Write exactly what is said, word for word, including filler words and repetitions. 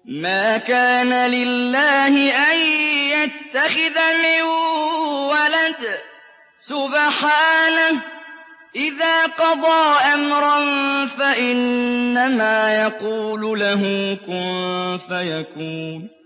مَا كَانَ لِلَّهِ أَن يَتَّخِذَ مِن وَلَدٍ ۖ سُبْحَانَهُ ۚ إِذَا قَضَىٰ أَمْرًا فَإِنَّمَا يَقُولُ لَهُ كُن فَيَكُونُ